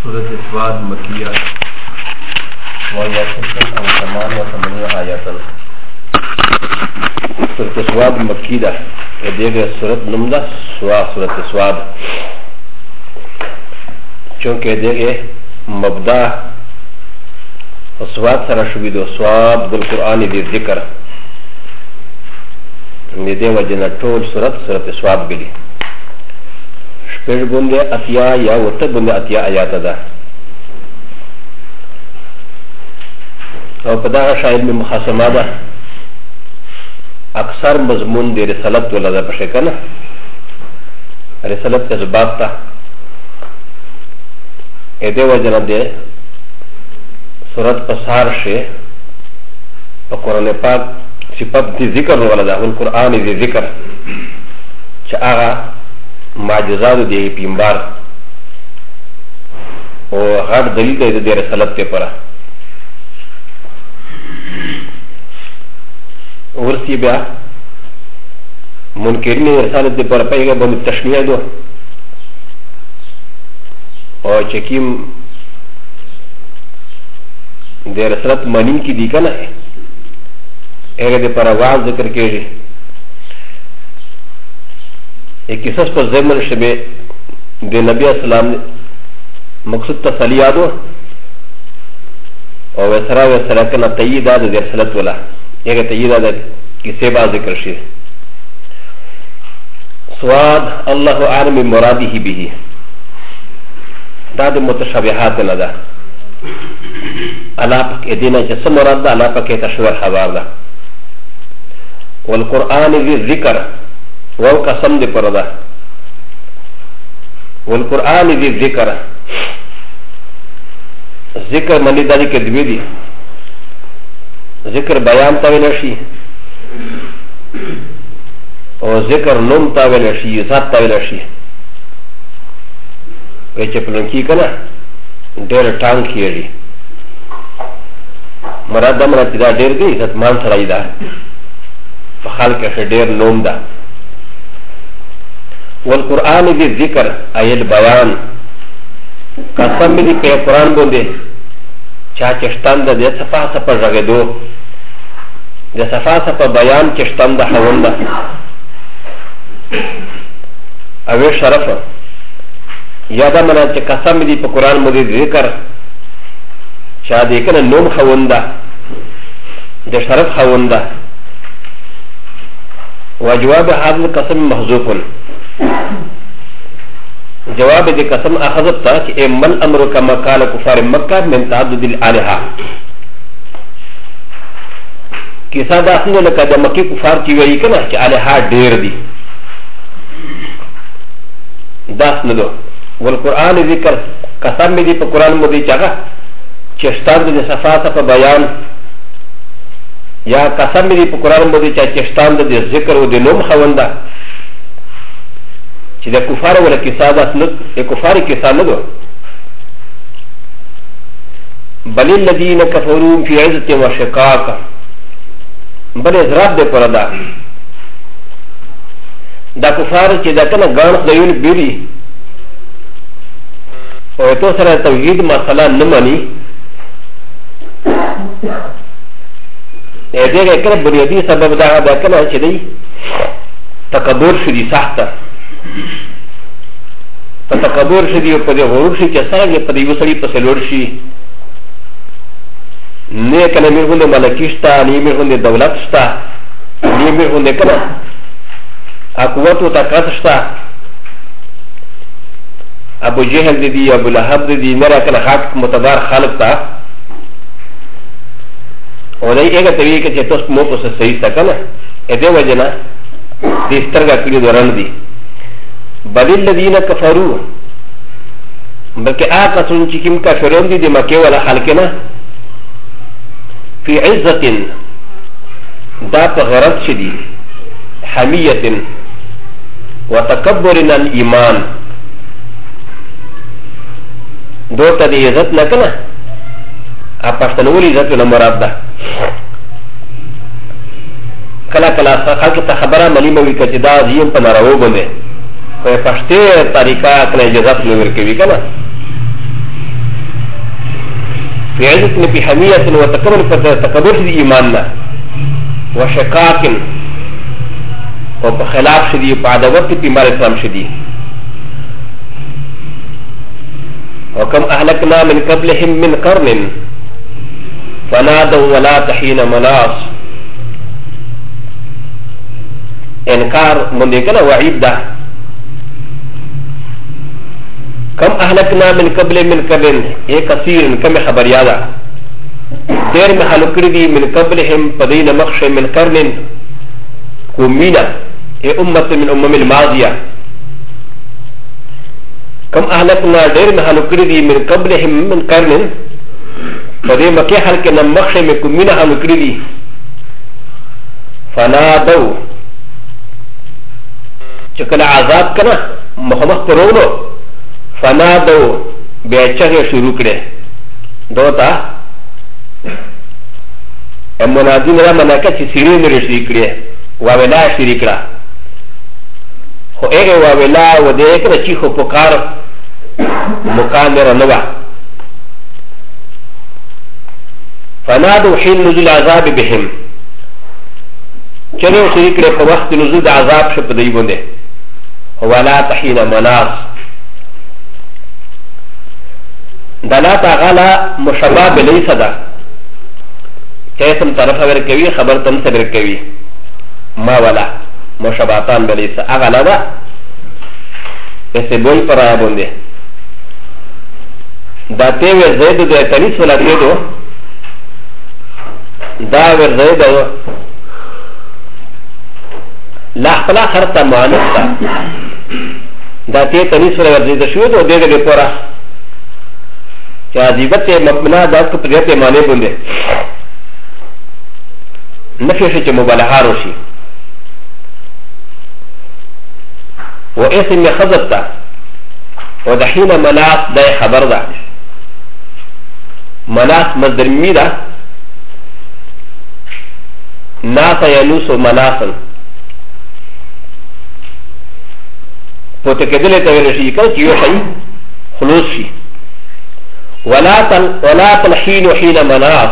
سورة سواد مكية وهي 88 آياتا. سورة سواد مكية ادیگه سورت نم ده سورت سواد، چونکه ادیگه مبدا سواد سره شوی دو سواد بالقرآن دی ذکر ندی وجنه ټول سورت سواد بلی شپږ بنده اتیا یا وته بنده اتیا آیات ده او په دغه شاید می مخاصمه ده اکثر مضمون دی رسالت ولده پشه کنه رسالت اثبات تا ایده وجنه ده سورت پسار شه په قرآن پاک صفت دی ذکر ولده والقرآن دی ذکر چه آغا معجزات دی پیمبار او غټ دلیل دی د رسالت ته پره ورسی بیا منکرین رسالت دی پره پیغه باندې تشنیه دو او چکیم د رسالت مانین کی دی کنه هغه دی پره واز ذکر کیږي ایک قصص پر ضمن شبه د نبی اسلام مقصود تسلیادو او وسرا کنه تییداد د رسالت ولا یګه تییداد کیسه با ذکر شي سواد الله اعلم بمراده به دا د متشابهات نه ده الا پک ادینا چې څه مراد ده الا پک تشویر خبر ده والقران ذی ذکر وو قسم دی پردا والقرآن دی ذکر ذکر منی داری که دوی دی ذکر بیان تاویل شی او ذکر نوم تاویل شی ذات تاویل شی وی چه پلنکی کنا دیر ٹانگ کیجی مراد دا مراد دا دیر دی ذات مان سرائی دا فخال کشه دیر نوم دا والقرآن دی ذکر ایل بیان قسم دی که قرآن بونده چا چشتان ده ده صفا صفا جغدو ده صفا صفا بیان چشتان ده حوان ده اوه شرف یادا منا چه قسم دی پا قرآن بونده ذکر چا ده کنه نوم حوان ده ده شرف حوان ده وجواب هذا القسم محذوف جواب دي قسم اخذت تا کہ امن امر كما قال كفار مکہ من تعدد الالهه کیسا دا څنګه لکه د مکی کفار چې وایي کنه چې الها ډیر دي دا څنګه والقران ذکر قسم دي په قران باندې چاغه چې ستاسو د صفات په بیان یا قسم دي په قران باندې چې ستاسو د ذکر او د نوم خوانده چې د کفار ولا کیسه ده نه د کفار کیسه نه ده بل الذين كفروا في عزة وشقاق بل ازراب ده پردا دا کفار چې دا کنه ګان خدایون بیری او تو سره توحید مسله نه مانی دې کله بنیادی سبب دا کنه چې دی تکبر شدي سخته فتکبر شدی او په دې غرور شي چې څنګه په دې وسړي په سلور شي نه کنه مې غوډه ملکیشتا نه مې غوډه دولت شتا نه مې غوډه کنه قوت او طاقت شتا ابو جهل دې ابو لهب دې نه را کنه حق متبار خالق تا او دې هغه طریقې کې چې تاسو مو په صحیح تا کنه دې وجنه دې سترګه کړی دوران دي بل الذين كفروا بلکہ آقا سن چکم کافرون دی دی مکہ والا خلقنا فی عزت دا پا غرض شدی حمیت و تکبرن الایمان دو تا دی عزت نکنا پشتنولی عزت نا مراد دا کلا کلا خلق تا خبرہ ملیموی کچی دا زیم پا نارو بنده په پښتې طریقه کله اجازه لور کوي کنه في عزة في حمية وتكبر في إيماننا وشقاق وبخلاف شدي بعد وقت في مال الإسلام شدي وكم أهلكنا من قبلهم من قرن فنادوا ولا تحين مناص إنكار من ذكر وعيد ده كم أهلكنا من قبل من قرن إيه كثير كم خبر يادا دير محلوكردي من قبلهم بدين مخش من قرن كمينا إيه أمة من أمم الماضية كم أهلكنا دير محلوكردي من قبلهم من قرن بدين مكي حلقنا مخش من كمينا حلوكردي فنادوا شكل عذاب كنا محمد قرونو فنادو بيچه شروع کړي دوتا منادین را مناکه چې سیری نه شروع کړي واویلا شروع کړه خو هغه واویلا و دې کړه چې خو پکار مکان نه رنوا فنادو حين نزول عذاب بهم چلو شروع کړي په وخت نزول عذاب شپ دی باندې ولا تحين مناص دلات غلا مشابه ليس ده كيسم طرف وركوي خبر تم سبركوي ما ولا مشابهتان بليس اغلا ده اسبوي پرا بونده دا تيو زيد ده تنيس ولا تيدو دا ور زيد لا خلا خرطه معنستا دا تي تنيس ولا زيد شو دو ده ده پورا عذيبت مبنى ذات قدرت معنی بنده نفي شيء مبالغه روشي واسم خذبتا ودحين مناس دا خبر دا مناس مصدر ميدا ناس ينوس مناسا وتكدل تغيرشي كان كيو شيء خلوص شيء ولا تلحين حين مناص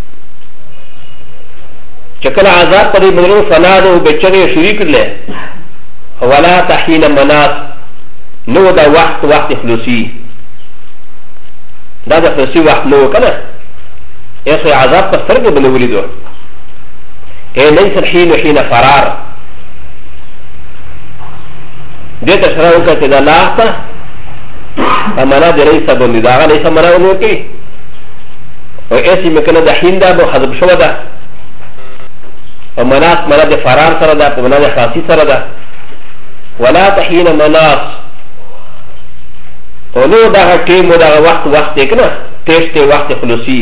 شكل عذاب قريب من فنادو بچره شريك له ولا تحين مناص نو دا وقت خلوصي دا خلوصي وقت نو كنا ايسو عذاب تسترق بنولي دو ايه ليس الحين حين فرار دي تشراو كتدا لاحظة امانا د رئیس باندې دا غلې سمرا ونوکي او ایسی مکنه د حین دا به حذف شو ده امانات منا د فرار سره ده په منا د خاصی سره ده ولا تحین مناص او نو دا ټیم دا وخت کنه تیشته وخت خلوصي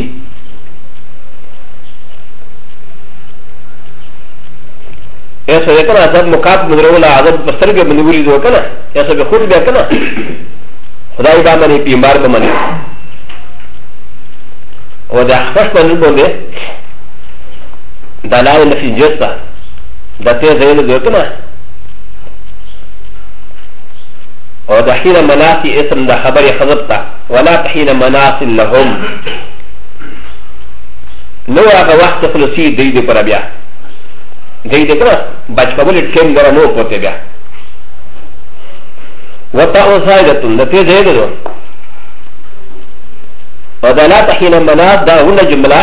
ایسو کنه عذاب مقات مدرولا عذاب بسترګه باندې ولې دوه کنه ایسو به خود بیا کنه خدای دا منی بیمار به منی و دا خفش منی بونده دلال نفی جستا دا تیز زیل دوکنا و دا حین مناسی اسم دا خبر خضبتا ولا تحین مناس لهم نو آغا وقت خلصی دیده پر بیا دیده کنا بچ قبول ٹیم دارا نو پوتے بیا وطاء زائدة التي زيدة ودلات حين منات دا هنا جملة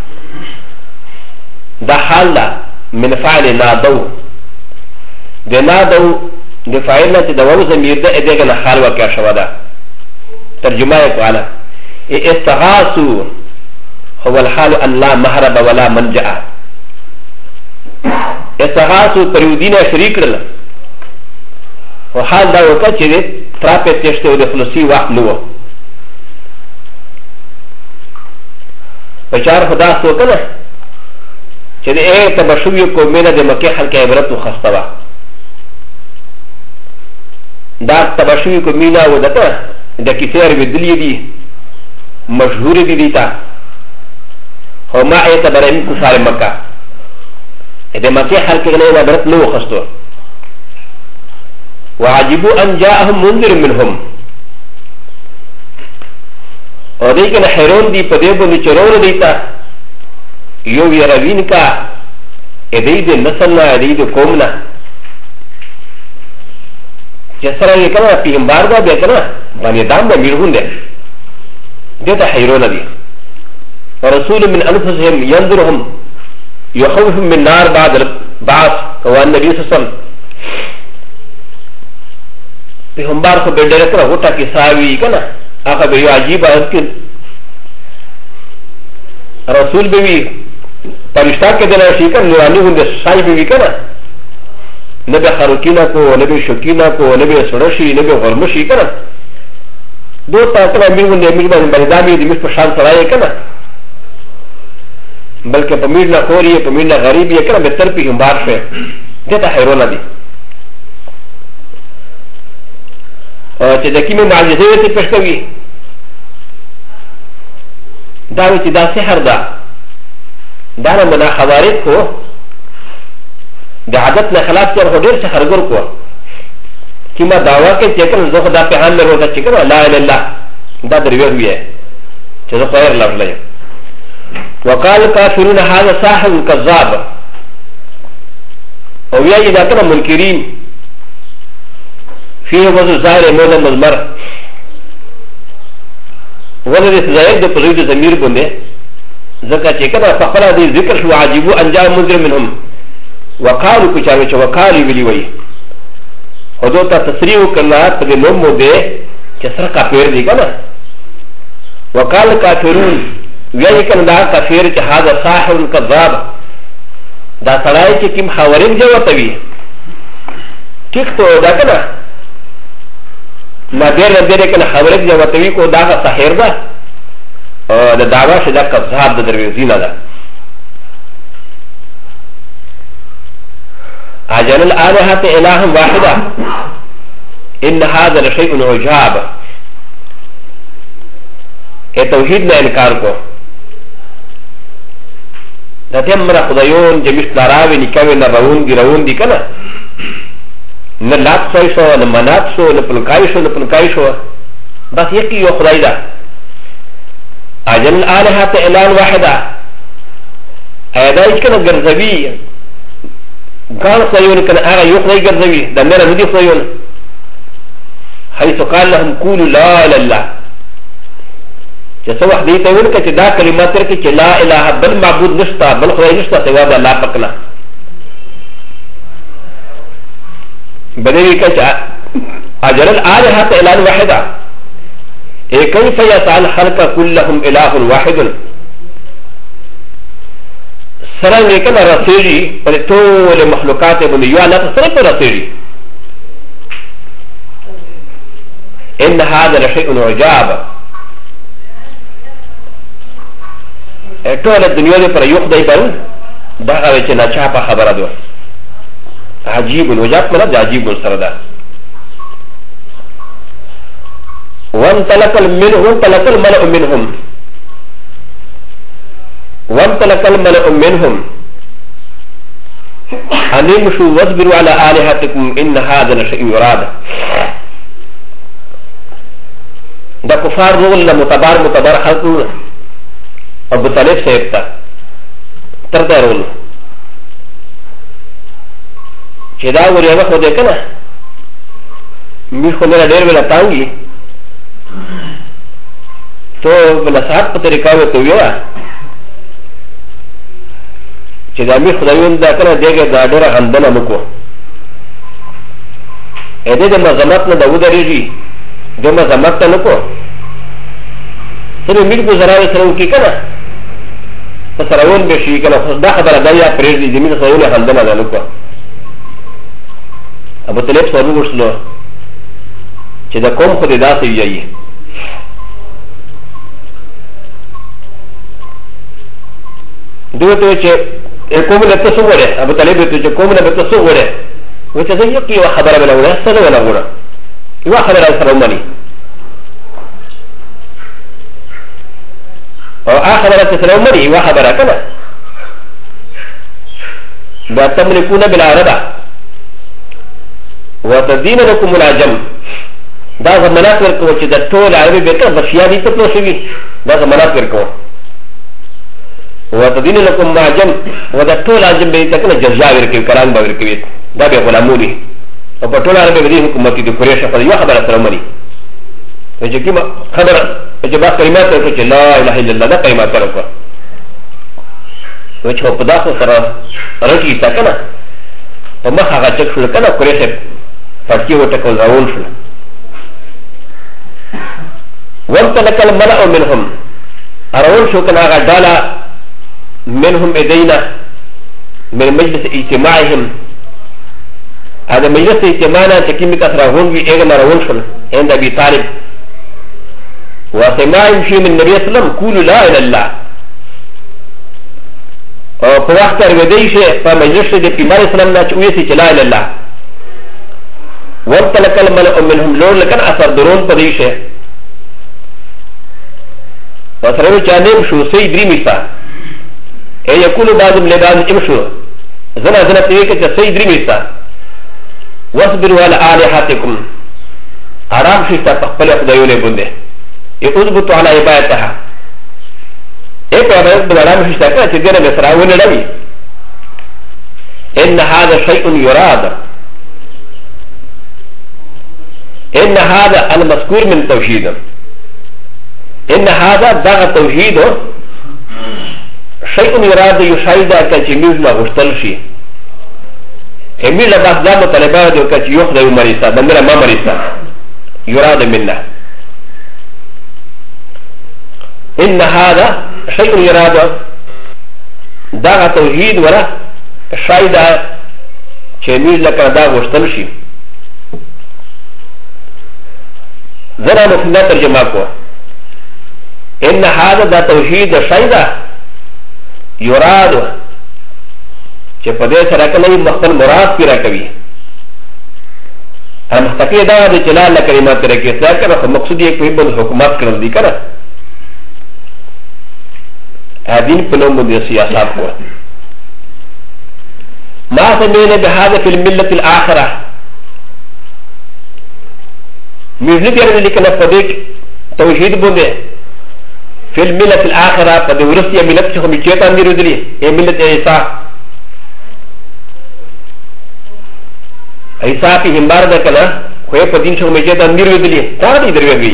دا حال من فعل نادو دا نادو دا فعلنا دا وو زمير دا ادهنا حال وكا شوادا ترجمة يقوالا استغاثوا هو الحال ان لا مهرب ولا منجأ استغاثوا پریودین شریک للا و حال دا وکړه چې تراپې تشته او د خلاصي وخت نه و په چار خدا سو کنه چې د اې تبشوی قومینه د مکه خلک عبرت وخسته وا دا تبشوی قومینه و دته د کثیر بدلی دي مشهور دي دیتا هو ما اعتبر من كفار مكه د مکه خلک نه عبرت نه وخسته وعجبوا ان جاءهم منذر منهم او دې کنه حیرون دی په دې باندې چرور دیتا یو یروین کا ادې دې نسل نه ادې دې قوم نه چې سره یې کنه پیغمبر دا به کنه باندې دام به میرون دی دې ته حیرون دی رسول من انفسهم ينظرهم يخوفهم من نار بعد البعث هو النبي صلى الله عليه وسلم پیغمبر کو به ډېر کړه وټه کې ساوي کنه هغه به یو عجیب اسکل رسول به وي پرشتہ کې دلا شي کنه نوراني هند شای به وي کنه نه به خروکینا کو نه به شوکینا کو نه به سړشي نه به غرمشي کنه دو تا کله میږي نه میږي باندې دامي دې مش په شان سړای کنه بلکې په میډ نه خوري په میډ نه غریب یې کنه به تر پیغمبر شه دته حیرونه دي چې د کیمه معجزې ته پېښ کوي دا وی چې دا سحر ده دا نه منا خوارق کو د عادت نه خلاف کړ هو ډېر سحرګر کو کیما داوا کې چې کله زه خدا په حال له چې کړه لا اله الا الله دا دروي وي چې زه خیر لرلې وقال كافرون هذا ساحر كذاب او یا اذا كان منكرين فيه وزن ظاهر موضع مزمر ولد زائد بزيد زمير بنده ذكا چكنا فقرا دي ذكر شو عجيبو انجام منذر منهم وقالوا كچاوي چ وقالي ولي وي حدوتا تسريح كنا قد نوم مده كسر كافر دي كنا وقال كافرون ويا كان دا كافر چ هذا ساحر كذاب دا سړای چې کوم خاورین جوړوي ټیک ته دا کنه ما دیر دیر کنه خاورین جوړوي کو دا ساحر ده او دا داوا چې دا کذاب د درویزینه ده اجل الالهه اله واحده ان هذا لشيء عجاب ا توحید نه انکار کو دا تمره خدایون چې مش دراوي نکوي نه روون دي کنه نه لات شو نه منات شو نه پلکای شو بس یکی یو خدای ده اجل الالهه اله واحده اېدا چې کنه ګرځوي قال خدایون کنه هغه یو خدای ګرځوي د مېره ندي خدایون حيث قال لهم قولوا لا اله الا الله چې څو وخت دې ته ویل چې دا کلمات ترکه چې لا اله بل معبود نشتا بل خدای نشتا سوا د الله پاک نه بدوی کچ اجل الالهه اله واحده كيف يسعى الخلق كلهم اله واحد سره لیکن رسېږي پر ټول مخلوقات باندې یو الله سره پر رسېږي ان هذا لشيء عجاب ټول دنیا دې پر یو خدای باندې دا هغه چې نه چا په خبره ده عجیب وجاب مله عجیب سره ده وانطلق الملأ منهم وانطلق الملأ منهم أن يمشوا واصبروا على آلهتكم إن هذا لشيء يراد دا كفار رول متبار خلقون ابو طالب سيبتا تردا رول چې دا وریا وخت ده کنه می خو نه ډېر ویل تاوي تو بل ساعت په طریقه وته ویا چې دا می خدایون دا کنه دغه دا ډېر غندنه نکو اې دې د مزمت نه دا ودرېږي د مزمت نه نکو سره می گزارای سره وکي کنه فسرون بشي کنه خو دا خبره دا یا پرې دي زمينه خدایونه غندنه ده نکو ابو طالب سره وښلو چې دا کوم خو دې داسې ویایي دوی چې کوم نه تاسو وره ابو طالب ته چې کوم نه تاسو وره و چې زه یو خبره ولا وره څه ولا وره یو خبره سره ومني او اخر سره ومني یو خبره کنه دا تملكون بالعربه وتدين لكم العجم دا زمانات ورکو چې د ټول عربي به ته بشیا دي ته پلو شوي دا زمانات ورکو وتدين لكم معجم ودا طول عجم بيتكنا جزاء وركو كلام باوركو دا بي غلاموني وبطول عربي بدي حكومتي دي قريش فدي خبر سلامني وجي ما خبر وجي با كلمات وركو لا اله الا الله دا كلمات وركو وجي هو بداخل سرا ركي تكنا وما خاغا چك شو كنا قريش فاتكي وتكو زاول شو وانطلق الملأ منهم أرون شو كان غدالا منهم إدينا من مجلس اجتماعهم هذا مجلس اجتماعنا تكيمي كثرهون في إيغن أرون شو عند أبي طالب وسماعهم شيء من النبي صلى الله عليه وسلم قولوا لا إله إلا الله وفوقت أروديش فمجلس دي في مال السلام ناتشويسي لا إله إلا الله وانطلق الملأ منهم لون لكن أثر درون بديشه وسلم جانب شو سي دريميسا اي يكون بعضهم لبعض امشوا زنا زنا تيكا سي دريميسا واصبروا على آلهتكم آرام شتا تقبل خدايو لبنده يثبتوا على عبادتها اي قرارات بلارام شتا كا تدينا بسراون لوي ان هذا شيء يراد ان هذا المذكور من توحيد ان هذا دغ توحيد شيء يراد يشاهد كجميل ما غشتلشي اميل بعض لا مطالبات وكتي يخذ مريسا دمر ما مريسا يراد منا ان هذا شيء يراد دغ توحيد ولا شاهد جميل لك دغ غشتلشي زنا مفنا ترجمه کو ان هذا دا توحيد شيدا يراد چې په دې سره کله مخکل مراد پیرا کوي هم تکي دا د جلال کلمات سره کې څه کړه مقصود یې کوئی بل حکومت کړل دي کنه هذين پلوم د سیاست کو ما سمعنا بهذا في المله الاخره مزيد يعني لكن فديك توحيد بده في الملة الآخرة قد ورثت يا ملة شخص ميتة أمير ودري يا ملة عيسى عيسى في همبار ده كنا هو بدين شخص ميتة أمير ودري تعال يدري وجهي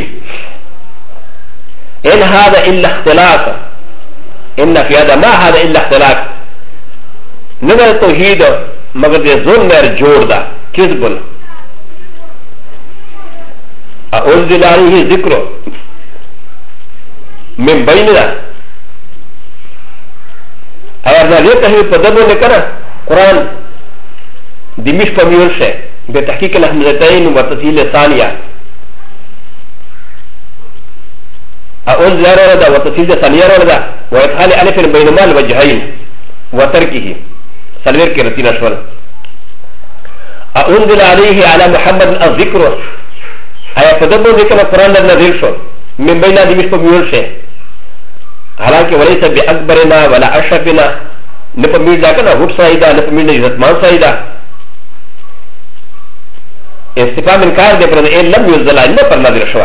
إن هذا إلا اختلاف إن في هذا ما هذا إلا اختلاف نظر التوحيد مگر ده ظلم جوړ ده كذب أنزل عليه ذكره من بيننا اگر ذلك هي قدمه لكنا قرآن دمشق كميول شيء بتحقيق الحمزتين وتسهيل الثانية أنزل ردا وتسهيل الثانية ردا وإدخال ألف بينما الوجهين وتركه سلوير كرتين أشوال أنزل عليه على محمد الذكر أي قدمه لكنا قرآن نزل شو من بين دمشق كميول شيء حالانکہ وليس بأكبرنا ولا أشرفنا نفمير ذاكنا هود سايدا نفمير نجزتمان سايدا استفاء من كار دي پرد إن لم يزل إلا پر نظر شوا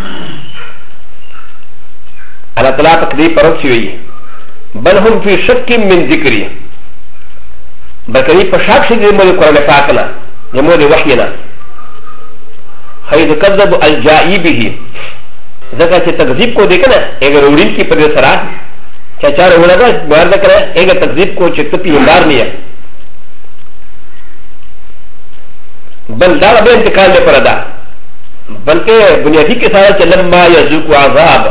على طلاق تقدير پرد سوئی بل هم في شك من ذكري بلکہ پشاک شدید مود قرآن پاکنا يمود وحينا حيث كذب الجائي به ذکر چې تکذیب کو دیکھنا اگر اورین کی پر سرا چاچار ہونا دا بار نہ کرے اگر تکذیب کو چتپی اندار نہیں بل دا به انتقال نے پردا بلکہ بنیادی کے ساتھ لما یذوق عذاب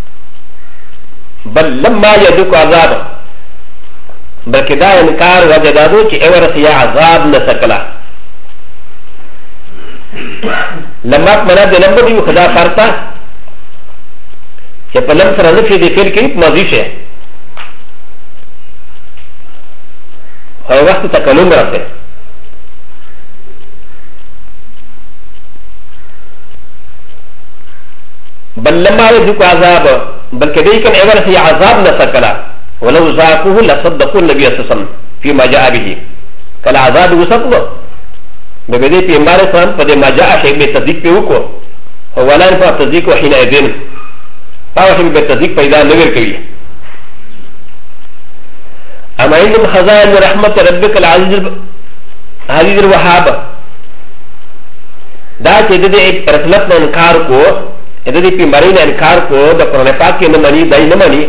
بل لما یذوق عذاب بلکہ دا انکار وجدادو کہ اور سیا عذاب نہ سکلا لما منا دے نمبر دی خدا کرتا چې په لم سره نفي د فعل کې ماضي شي هغه وخت تکلم راځي بل لما يذوق عذاب بلکې دې کوم اول هي عذاب نه سکلا ولو ذاقوه لصدقوا النبي صلى الله عليه وسلم فيما جاء به کله عذاب وسکلو به دې پیغمبر اسلام په دې ما جاء شی به تصدیق په وکړو ولا ينفع تصدیق حينئذ پاوشه به تصدیق پیدا نه ورکوي اما عندهم خزائن رحمت ربك العزيز الوهاب دا چې د رسالت نه انکار کو د دې پیغمبري نه انکار کو د قرآن پاک کې نه مانی دای نه مانی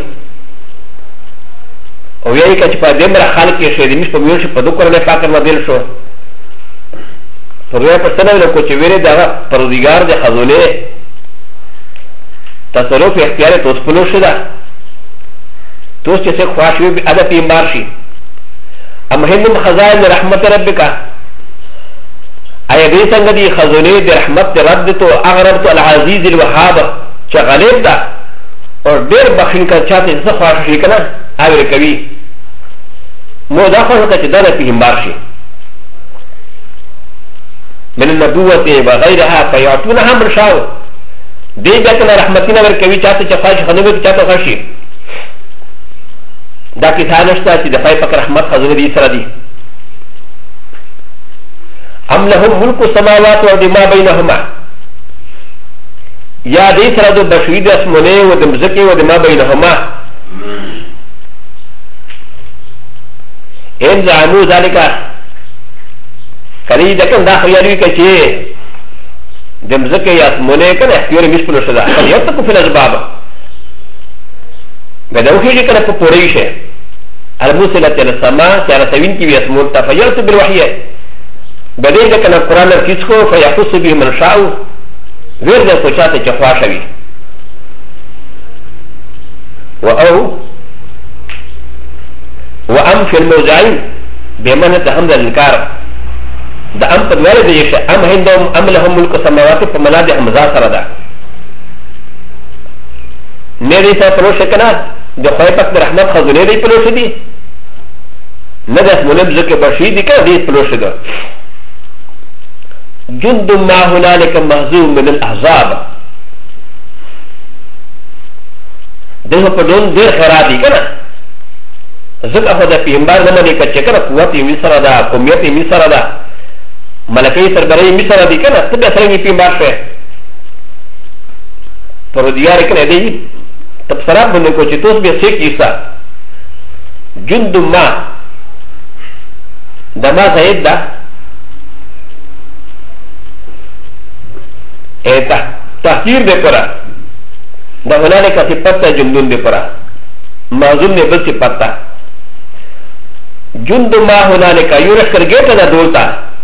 او یې کچ په دې مر خلک کې شه دې مش په میوش په د قرآن پاک نه بدل شو پرې په څنګه له کو چې ویره دا پروردگار د خزونه تصرف اختیار توس پلو شدا توس چې څه خواښوي به ادا پیغمبر شي ام هندم خزائن رحمت ربک ایا دې څنګه دي خزونه د رحمت رب ته اغرب العزيز الوهاب چې غالب ده او ډېر بخښن کا چاته څه خواښ شي کنه اوی کوي مو دا خو ته چې دا پیغمبر شي من النبوة وغيرها فيعطونها من شاء دي بيتنا رحمتنا وركوي چاته چې خواښ خنوي چاته خواښي دا کیسه نشته چې د پای پک رحمت خزونه دي سره دي ام لهم ملك السماوات وما بينهما يا دي سره د بشوي د اسمنه او د مزکه او د ما بينهما ان زعموا ذلك کلی دکن دا خیالوی که چه دمزکه یا اسمونه کنه اختیار میشپلو شده فلیتکو فی الاسباب بدوخیجی کنه پا پوریشه الموسلت السما چه رسوین کی بی اسمون تا فیلتو بالوحیه بدین دکنه قرآن ارکیس کو فیحفظ بی من شاو ویرده کچاته چه خواشوی وام فی الموضعین بیمنت حمد الانکار دا ام په دواره دی چې ام هندوم ام لهم ملک السماوات په ملاد حمزه سره ده نه دې څه پروش کنه د خدای پاک رحمت خزونه دی پروش دي نه د اسمنه ځکه بشي دي کنه دې پروش ده جند ما هنالك مهزوم من الاحزاب دغه په دون ډیر خراب دي کنه ځکه خو د پیغمبر زمانه کې چې کنه قوت یې سره ده قومیت یې سره ده ملکی سربراهی میسره دی کنه ته به سره پیغمبر شه پرودیار کنه دی تبصرات باندې کو چې توس به سې کیسه جند ما دما زید ده ایتا تحقیر دے پرا دا هنالک صفت جندون دے پرا معظوم نے بل صفت جند ما هنالک یورش کر گیتا دا دولتا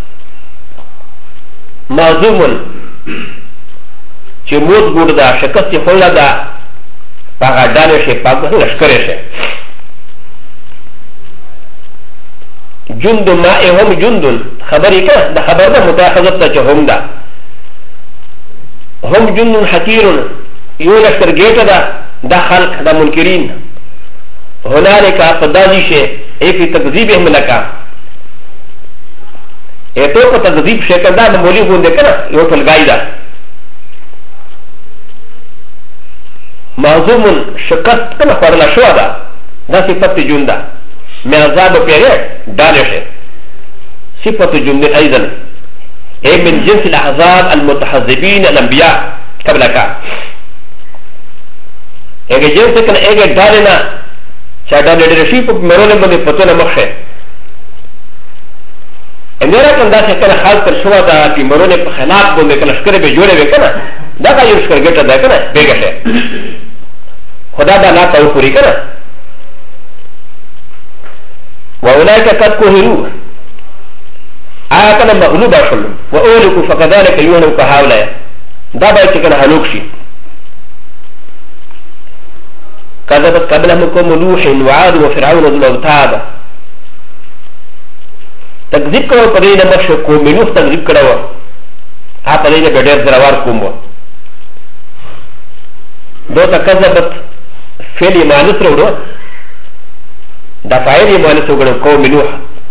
معظومن چې موت ګور دا شکست چې خوله دا پاګه ډاله شي پاګه لشکره شي جند ما هم جندن خبرې کړه د خبر نه متاخذت ته چې هم دا هم جندن حقیرن یو لشکر ګیټه دا د خلق د منکرین هنالک فدادی شي ای فی تکذیبهم لکا ایتو کو تکذیب شکل دا مولی غونډه کړه یو ټلګای دا معظوم شکست کنه خورلا شو دا دا صفت جنده معذاب پیره دانشه صفت جنده ايضا اي من جنس الاحزاب المتحزبين الانبياء قبلك اگه جنس کنه اگه دارنا چا دانه درشی په مرونه باندې پتو نه مخه امرا کنده چې کنه خاص تر شو دا په مرونه په خلاف باندې کنه شکر به جوړه وکنه دا کا یو شکر ګټه ده کنه بیګه خدا دا لا تو پوری کنه واولئك قد كهروا آياتنا مغلوبة شلو وأولئك فكذلك يهلك هؤلاء دا باید چې کنه هلوک شي كذبت قبلهم قوم نوح وعاد وفرعون ذو الاوتاد تکذیب کړو په دې نه مخ قوم نوح تکذیب کړو هغه په دې نه ډېر زراور قوم و دوته کذبت فعل ایمان سره وړو دا فاعل ایمان سره وړو قوم نوح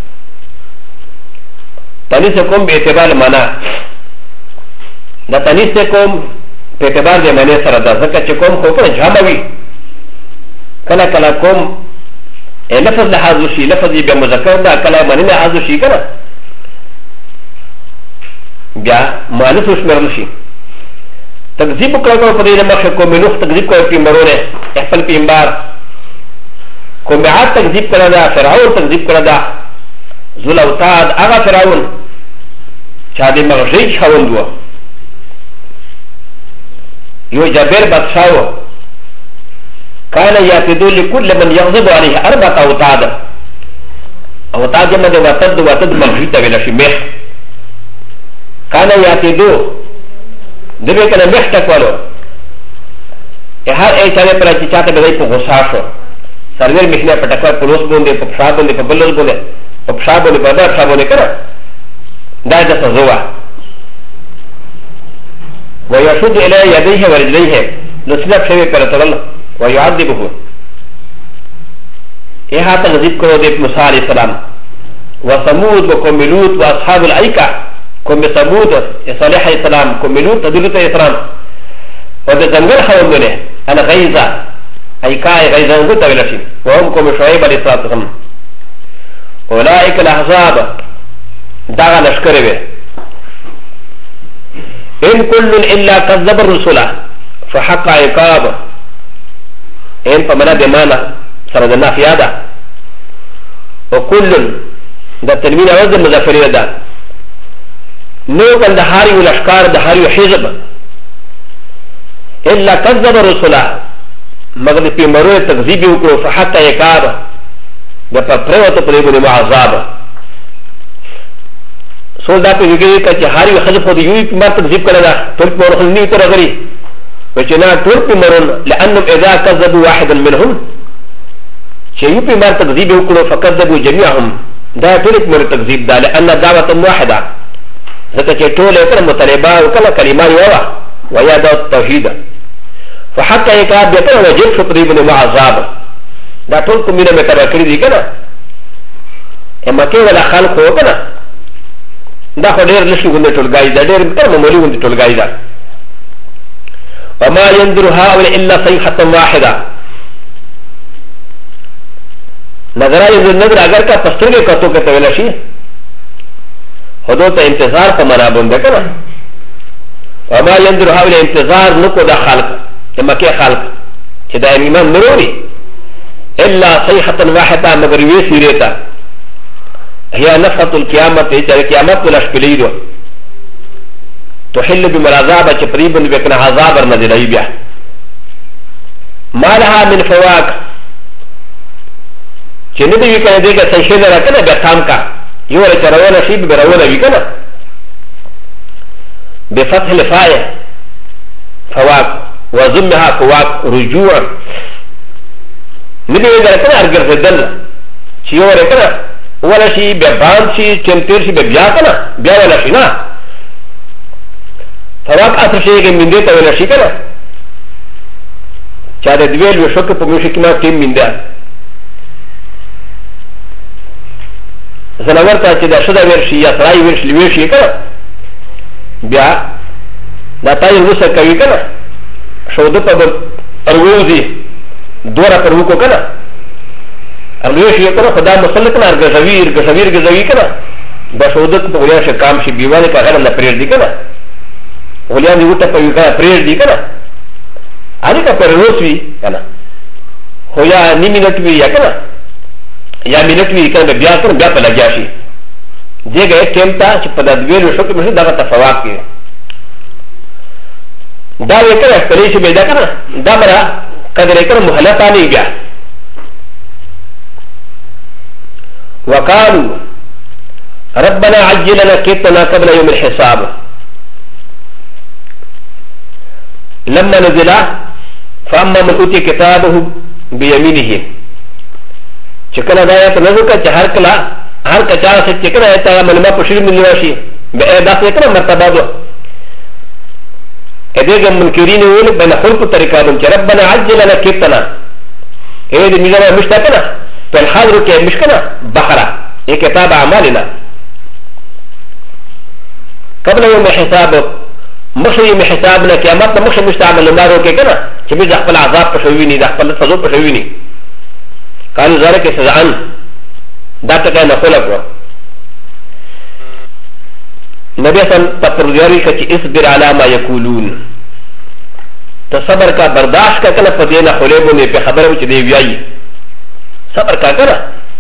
تنیس قوم به اعتبار معنا دا تنیس قوم په اعتبار د معنی سره دا ځکه چې قوم خو په جامه وي کله کله قوم لفظ له حاضر شي لفظ به مذکر دا کله معنی له حاضر شي کنه بیا مؤنث وشمرل شي تكذيب كرغو فدين مخكو منوخ تكذيب كرغو في مرونه احفل في امبار كومعات تكذيب كرغو فرعون تكذيب كرغو زلوتاد اغا فرعون شادي مغشيش هوندو يو جابر بادشاو كان يعتدو لكل من يغضب عليه 4 اوتاد اوتاد جمع وتد وتد مغشيتا بلا شميخ كان يعتدو دبي كان مختك ولو هر اي چاله پر چي چاته بدای په غصا شو سرور مخنه پټکا پلوس بوندې په شاب بوندې په بلل بوندې په شاب بوندې په دار شاب بوندې کړه دا د سزوا ويشد الى يديه ورجليه لسلك شوی پر ترل ويعذبه اها تغذيب کړو د موسی عليه السلام وثمود وقوم واصحاب الايكه قوم ثمود صالح عليه السلام قوم لوط تدلت السلام وده زنجر خولونه انا غيظه ايكاي غيظه زوت ولشي وهم قوم شعيب عليه السلام اولئك الاحزاب دعا لشكره ان كل الا كذب الرسل فحق عقاب ان فمنا بمانا سردنا في هذا وكل ده تنوين وزن مظفرين ده نو كان دهاري والاشكار دهاري وحزب الا كذب الرسل مگر في مروه تكذيب وكرو فحتى يكاب ده فبروت قريبون مع عذاب سول دا په یوګي ته چې هاري وحزب خو دې یوې په مر تکذیب کړل دا ټول په ورخل نه تر غري وچنا ټول په مرون لانهم اذا كذبوا واحدا منهم چې یو په مر تکذیب وکړو فكذبوا جميعهم دا ټول په مر تکذیب دا لان دعوه واحده ځکه چې ټول یې کړه مطالبه او کله کلمه یو ویا د توحید فحتى يكاد بيتر وجب شطري بن عذاب دا ټول کومینه مې تبع کړی دي کنه اما کې ولا خلق هو کنه دا خو ډېر نشي غونډه ټولګای دا ډېر تر معمولی غونډه ټولګای دا وما ينظر هؤلاء الا صيحه واحده نظر نظر اگر کا پسترګه کتو کې ویل شي خودو ته انتظار په معنا باندې کنه وما ينظر هؤلاء انتظار نکو دا خلق کما کې خلق چې دا ایمان مروري الا صيحه واحده مگر وی سیرتا هي نفحة القيامة إذا القيامة ولا شبليدو تحل بمرازابة تقريبا بكنا عذاب النزل بها ما لها من فواك جندي يكنا ديكا سيشينا لكنا بيقامكا يورا ترونا شيء برونا بيكنا بفتح الفاية فواك وزمها فواك رجوعا ندي يكنا كنا أرجل في الدل يورا كنا ولا شيء ببان شيء تمتير شيء ببياكنا بيا ولا شيء نا فواك أثر شيء من ديتا ولا شيء كنا شاهد دويل وشوك بمشي كنا تيم من ده زناورتا چې دا شدا ورشي یا سړی ورشي لويشي كنا بيا دا تاي وسه کوي كنا شوده په اروزي دورا پروکو كنا ارغوش يكنا خدا مسلكنا ارغزوير غزوير غزوي كنا بشودت بوليا شكام شي بيواني كغير لا برير دي كنا وليا دي وتا بيوكا برير دي كنا اني كا پروسوي كنا هويا ني مينت وي يا كنا يا مينت وي كنا بيا كنا بيا پلا جاشي جيگه كيمتا چې په دادویل شو کې مشه دا تفاوت کې دا وکړه پرېشه به دا کنه دا مرا قدر کړه محلتا نه بیا وقالوا ربنا عجل لنا كتنا قبل يوم الحساب لما نزل فاما من اوتي كتابه بيمينه چکنا دا یا نزل کا هر کلا هر کچا سے چکنا ہے من ما پشیر من نواشی دا سے کنا مرتبہ دو ادھر منکرین ول بین خلق طریقہ دم ربنا عجل لنا كتنا اے دی میرا مشتاقنا فالحاضر كي مشكلة بحرة هي كتاب أعمالنا قبل يوم الحساب مش يوم حسابنا كيامات مش مستعمل لمارو كي كنا كمي دخل العذاب بشويني دخل الصدوق بشويني قالوا ذلك سزعان داتا كان خلق النبي صلى الله عليه وسلم اصبر على ما يقولون تصبر کا برداشت کا کنا پدینا خلیبو نے پہ خبر ہو چدے ویائی صبر کا کنا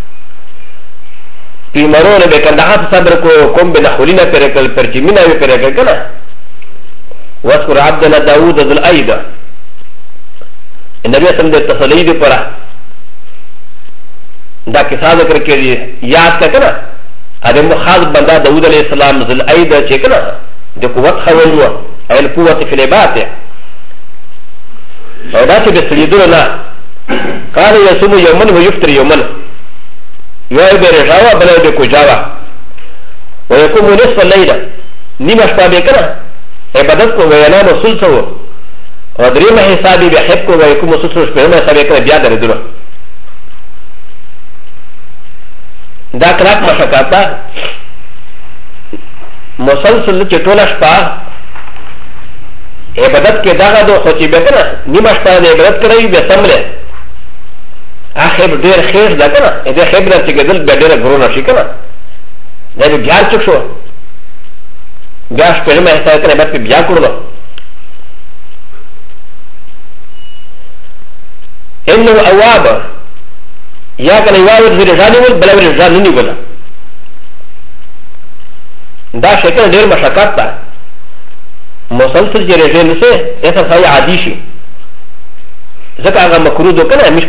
پیمروں نے بے کندہا صبر کو کم بنا خلینا پر کل پرچمینا بھی پر کل کنا وذکر عبدنا داود ذو الایدا النبی اسلام دے تسلی دی پڑا دا کسا ذکر کے یاد کا کنا ادم خاص بندہ داود علیہ السلام ذو الایدا چے کنا دے قوت خولوا ایل قوت فی العباد او دا چه بسلیدون نا قال یسوم یومن و یفتر یومن یوی بے رجاوہ بلو بے کجاوہ و یکوم نصف اللیلہ نیم اشپا بے کنا عبادت کو وینام سلسو و دریم حسابی بے حب کو و یکوم سلسو شپرم حساب کنا بیا در دلو دا کلاک مشکاتا مسلسل چطول اشپا عبادت کے داغا دو خوچی بے کنا نیم اشپا دے عبادت کرائی بے سملے آخر دیر خیش دا کنا ادھے خیب دا چکے دل بے دیر گرونا شی کنا دا بے بیار چک شو بیاش پیلم احساس کنا عبادت پہ بیا کردو انہو اواب یا کنا یواود زی رجانی ول بلا رجان ننی ولا دا شکل دیر مشاکات تا مسلسل جی رجل سے ایسا سای عادی شی ذکر آگا مکرو دو کنا مش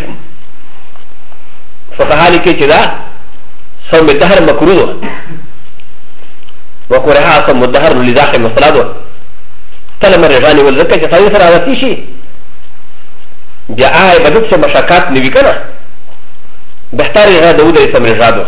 فقحالی کے چدا سو مدہر مکرو دو وقرها سو مدہر لداخل مسلا دو تلم رجانی والذکر چا سای سر آواتی شی بیا آئی بدت سے مشاکات نوی کنا بہتر رجا دود ایسا رجا دو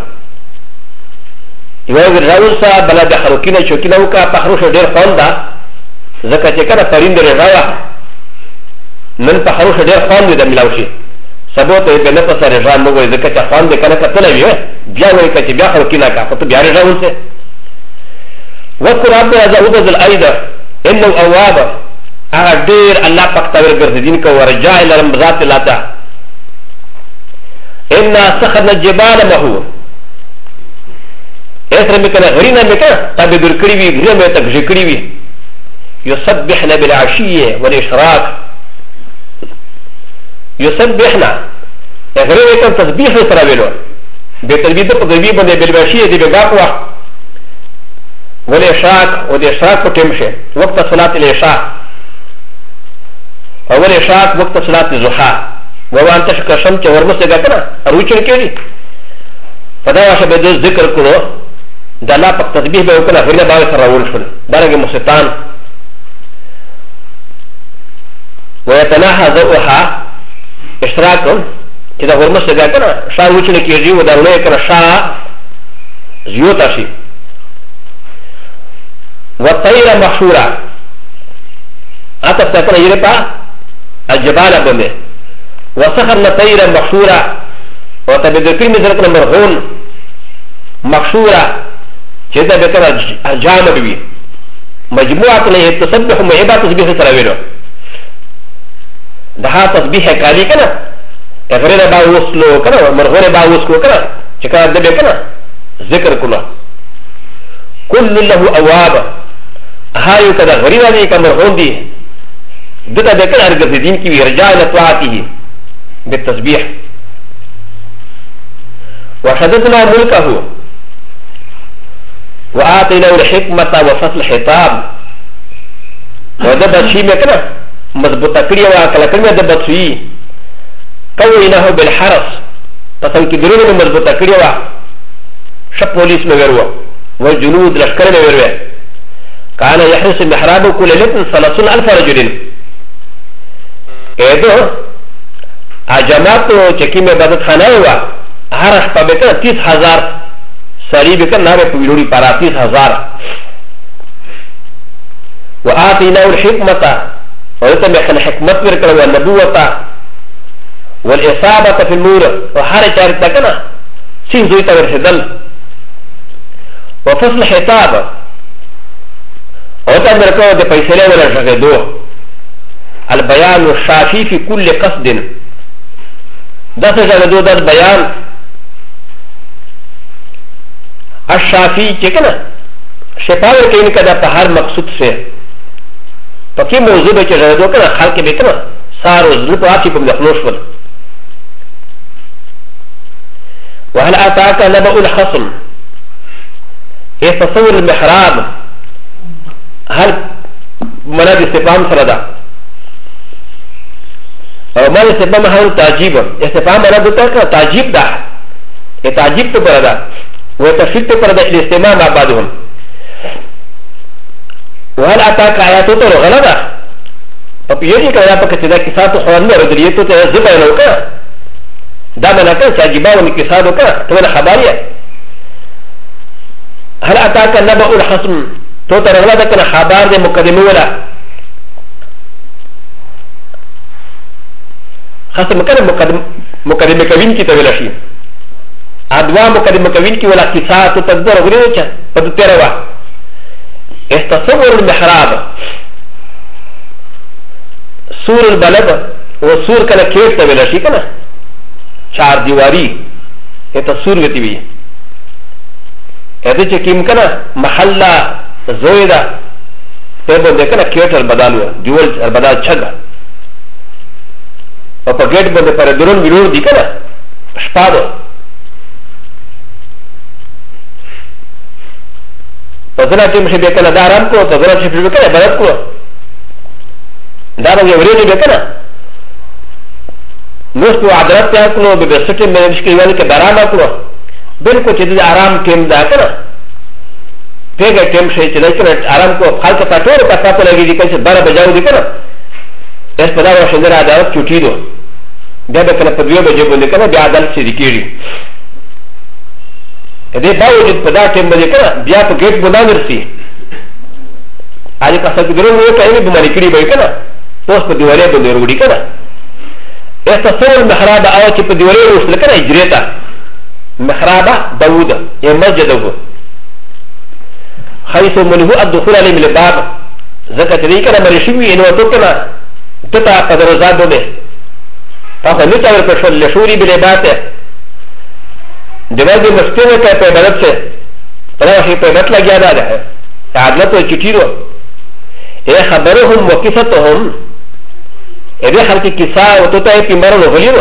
یو رجاول سا بلا بیا خروکینا چوکینا وکا پخروش دیر خون دا ذکر چه کنه فرین در رجاوه من پا خروش دیر خوان دی در ملاوشی سبو تو به نفس رجان نگوی ذکر چه خوان دی کنه کتنوی بیا وی که چه بیا خروکی نکا خطو بیا رجاون سے وذکر عبد ازاود ذل ایده انو اواب اغا دیر اللہ پاک تاویر گرزدین که ورجاع لرمبزات اللہ تا انا سخرنا جبال محو ایسر مکنه غرینا مکنه تابی در کری وی غرینا میں تک جکری وی يسبحنا بالعشية والإشراق يسبحنا غير كان تسبيح سراويلو بتربية تقريبا من بالعشية دي بقاقوة والإشراق والإشراق تمشي وقت صلاة العشاء أول إشراق وقت صلاة الضحى وأن تشك شمس ورمس لقاكنا أرويشن كيري فدا واشا بدو ذكر كله دالا پاک تسبيح بوكنا غير باوي سراول شل دارنگي مستان ويتناهى ذوقها اشتراك اذا غرمس لگا کنا شا وچنے کیجی و دارنے کنا شا زیوتا شی وطیر محشورا عطف تکنا یرپا الجبال بندے وسخرنا طیر محشورا وتبدکر مزرکنا مرغون محشورا چیزا بکنا جامع بی مجموعات نے تصبح معبا تصبیح سراویلو دها تصبيح كالي كنا غير با وصلو كنا مرغور با وصلو كنا چكا دبي كنا ذكر كله كل له اواب هايو كذا غريبا دي كمرغون دي دتا بكنا ارغز دين كي رجاء لطاعته بالتسبيح وشددنا ملكه وآتيناه الحكمة وفصل الخطاب ودبا شيء كنا مضبوطه کړی و کله کله د بطوی قوینه بالحرس پسند کې درونه مضبوطه کړی و شپ پولیس مې ورو و جنود لشکره مې ورو کان يحرس المحراب كل ليله 30000 رجل اېدو اجماعت چکی میں عبادت خانه و هر شپه به 30000 سری به کنه په ویلوړي پارا 30000 وآتيناه الحكمه ولكن يحل حكمت وركل والنبوة والإصابة في النور وحارة شارك كنا سين زويتا ورشدل وفصل حتاب وكان مركو دي فيصلة ولا شغدو البيان الشافي في كل قصد ده شغدو ده البيان الشافي كنا شفاوة كين كده بحر مقصود سے فكي موضوع بچه كنا خلق بكنا صاروا زلط واتي بم دخلوش فل وهل اتاك نبأ الخصم يتصور المحراب هل مناد استفهام سردا او ما استفهام هل تعجيب استفهام مناد تعجيب ده تعجيب تبردا وتفسير تبردا الاستماع مع بعضهم وهل اتاك ايات غلطه فبيجي كذا بكتير كسات خوان ردريته تزبا لوكا دا مناكا تعجبا ونكسادو كا تمنا خباريه هل اتاك نبأ الخصم تو ترغلا دكنا خبار دي مقدمه ولا خصم كان مقدمه كوين كي تولى شيء ادوا مقدمه كوين كي ولا كسات تدبر غريوچا پدتروا استصور المحراب سور البلد وسور كلا كيف تولى شيء كنا چار دیواری تصور وتی وی اته چې کیم کنه محله زویدا ته باندې کنه کېټر بدالو دیول بدال چګه او په ګټ باندې پر درون ویلور دی کنه شپادو په ځنا ټیم شي به کنه دارام کو په ځنا شي به کنه برت کو دارو یې ورې دی کنه نوستو عدالت ته کړو به سټي مېنش کې ویل کې برابر کړو بالکل چې د آرام ټیم دا کړه پیګه ټیم شي چې لکه آرام کو خلک ته ټول په تاسو لګي دي چې بار بجاو دي کړه اس په دا وشندره عدالت چوټي دو بیا به کله په دوه بجې باندې کړه بیا عدالت شي کېږي دې باوجود په دا ټیم باندې کړه بیا په ګیټ باندې ورسي اځه کا څنګه درو یو ټایم به مری کړی به کړه اوس په دیواله باندې وروړي کړه استصور المحراب او چې په دیواله وشل کړه اجریتا محراب داوود یا مسجد هو حيث منه الدخول عليه من الباب زكاه دې کړه مری شوی انو ته کړه تتا قدر زاد ده فهو نتاور پشل لشوري بلباته دماغ مستوى کا پیبرت سے پراہی پیبرت لگیا دا ہے عدلت و چٹیرو اے خبرهم وقفتهم اے خلق کسا و توتا ہے پیمبرن غلیرو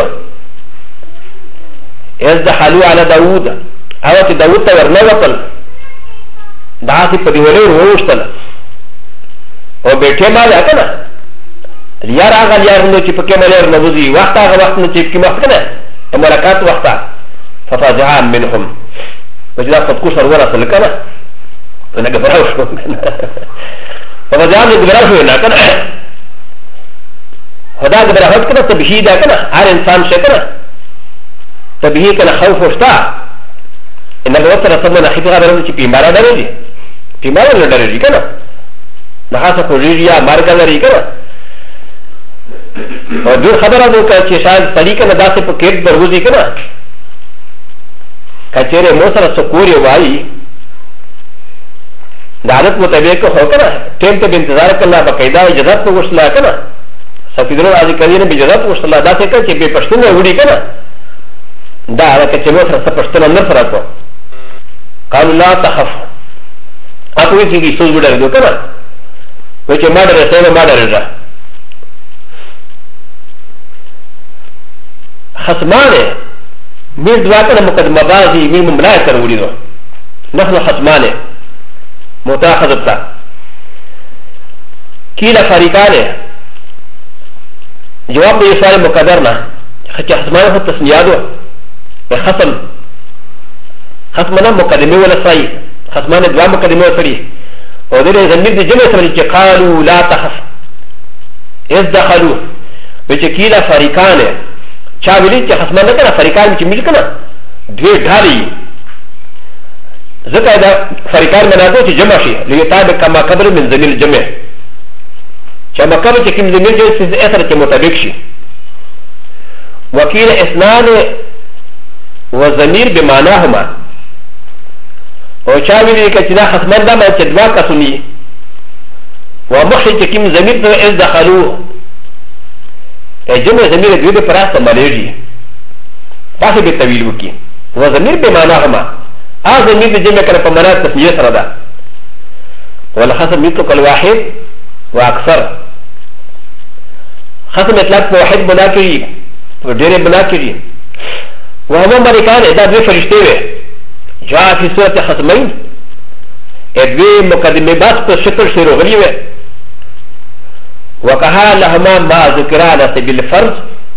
از دخلو علی داود اوات داود تا ورنوطل داسی پدیولی روشتل او بیٹھے مالا کنا لیار آغا لیار نو چی پکے ملیر نوزی وقت آغا وقت نو چیپ کی وقت کنا ملاقات وقتا ففاجعا منهم وجدا خدكو سرورا سلكنا انا قبراو شو ففاجعا من قبراو شو هنا كنا خدا قبراو كنا تبهي دا كنا هر انسان شكنا تبهي كنا خوف وشتا ان الوقت رسمنا حفظها برمز چی پیمارا دارجی پیمارا دارجی كنا نخاصة فوجيجيا مارگا داری كنا اور دور خبر آدھو کہ شاید طریقہ ندا سے پکیٹ بروزی کنا کچھرے موسر سکوری وائی دعالت مطابق ہو کنا ٹیم تب انتظار کرنا باقاعدہ اجازت کو وصلہ کنا سفیدروں آجی قدیر نے بھی اجازت وصلہ دا سے کچھ بے پشتن میں اڑی کنا دا آرہ کچھے موسر سپشتن اندر فراتو قالوا لا تخف آپ ہوئی چیزی سوز بڑا دو کنا وچے مادر رسائے مادر رجا خصمانه مير دواكنا مقدمة بازي مير مملاية كروليدو نحن خصمانه متاخذبتا كيلا فريقانه جواب دي سؤال مقدرنا خطي خصمانه هو تسنيادو خصمنا مقدمة ولا صحيح خصمانه دوا مقدمة ولا صحيح ودل زمير دي جمع سمري قالوا لا تخف إذ دخلوا وكيلا فريقانه چاویلی چې خصمان نه کنه فریقان چې میل کنه دوی ډالي ځکه دا فریقان منادو چې جمع شي لیتاب کما قبر من زميل جمع چې مقابل چې کوم زميل چې اثر کې مطابق شي وکیل اسنان وضمير بمعناهما او چاویلی چې دا خصمان دا ما چې دوا کسونی ومخرج چې کوم زمير ته از دخلوا جمع زمير دوی پر راست مالېږي تاسو به طویل وکي و زمير به معنا هما ا زمير د جمع کړه په معنا تسنیه سره ده ول حسب مثل کل واحد واکثر خصم اطلاق واحد بنا کړي ډېر بنا کړي وهم ملکان دا دوی فرشتي وي جاء في سورة خصمين ادوي مقدمه باس په شکل شروع غلي وي وكها لهما ما ذكر على سبيل الفرض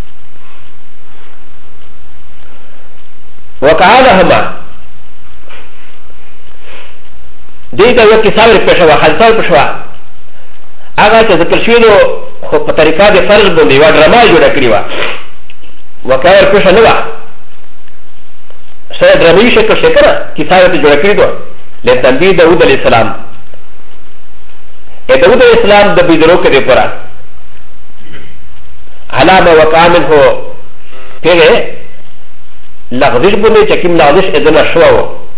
وكها لهما دي دا يو كساور پشوا خلصال پشوا اغا چې ذکر شوی نو خو په طریقه د فرض باندې یو ډرما جوړه کړې وه وکاور پښه نه وه سره ډرامي شکل شي که نه کساور ته جوړه کړې ده لتنبيه داود علیه السلام داود علیه السلام د بيدرو کې دی پورا علامه وکامل هو پیغه لغزش باندې چې کوم لغزش اذن شو